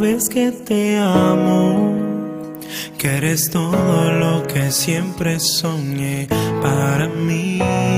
sabes que te amo, que eres todo lo que siempre soñé para mí.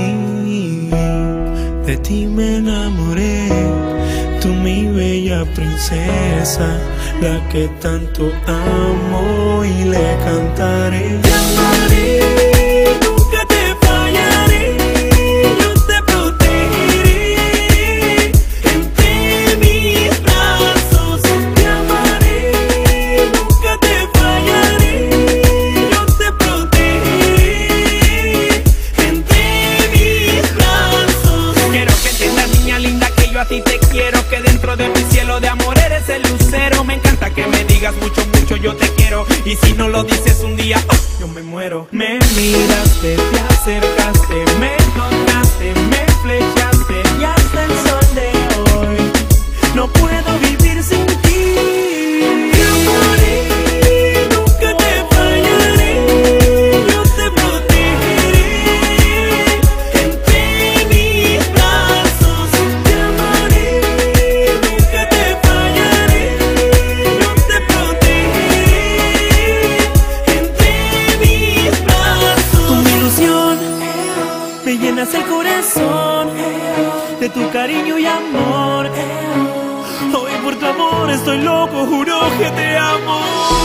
De ti me enamoré, tú mi bella princesa, la que tanto amo y le cantaré. Te amaré, nunca te fallaré, yo te protegeré entre mis brazos. Te amaré, nunca te fallaré, yo te protegeré entre mis brazos. Quiero que entiendas, niña linda, que yo a ti te quiero, que dentro de mi cielo de amor eres el lucero. Me encanta que me digas mucho, mucho yo te quiero, y si no lo dices un día, yo me muero. Me miraste, te acercaste, me tocaste, me flechaste, y hasta el sol de hoy no puedo vivir sin ti. Te amaré, nunca te fallaré, yo te protegeré entre mis brazos. Te amaré, nunca te fallaré, yo te protegeré entre mis brazos. Tú mi ilusión, me llenas el corazón de tu cariño y amor. Hoy por tu amor estoy loco, juro que te amo,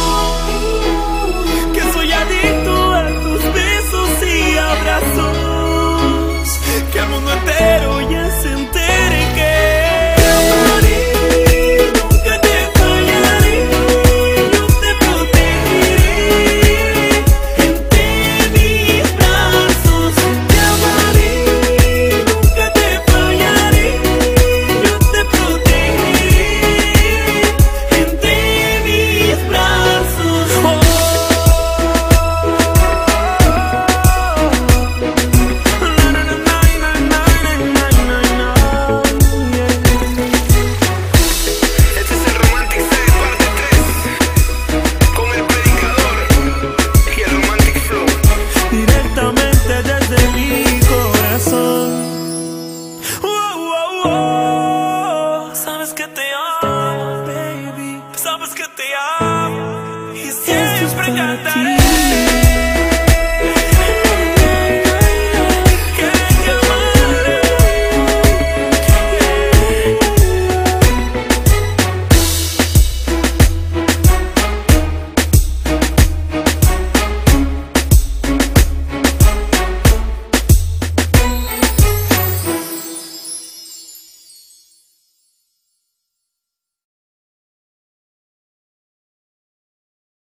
que soy adicto a tus besos y abrazos, que el mundo entero ya se entere que te amaré, nunca te fallaré, yo te protegeré entre mis brazos. Te amaré, nunca te fallaré, yo te protegeré entre mis brazos. Este es el Romantic Style parte 3 con el predicador y el Romantic Flow. Directamente desde mi corazón. Sabes que te amo, baby. Sabes que te amo y siempre cantaré.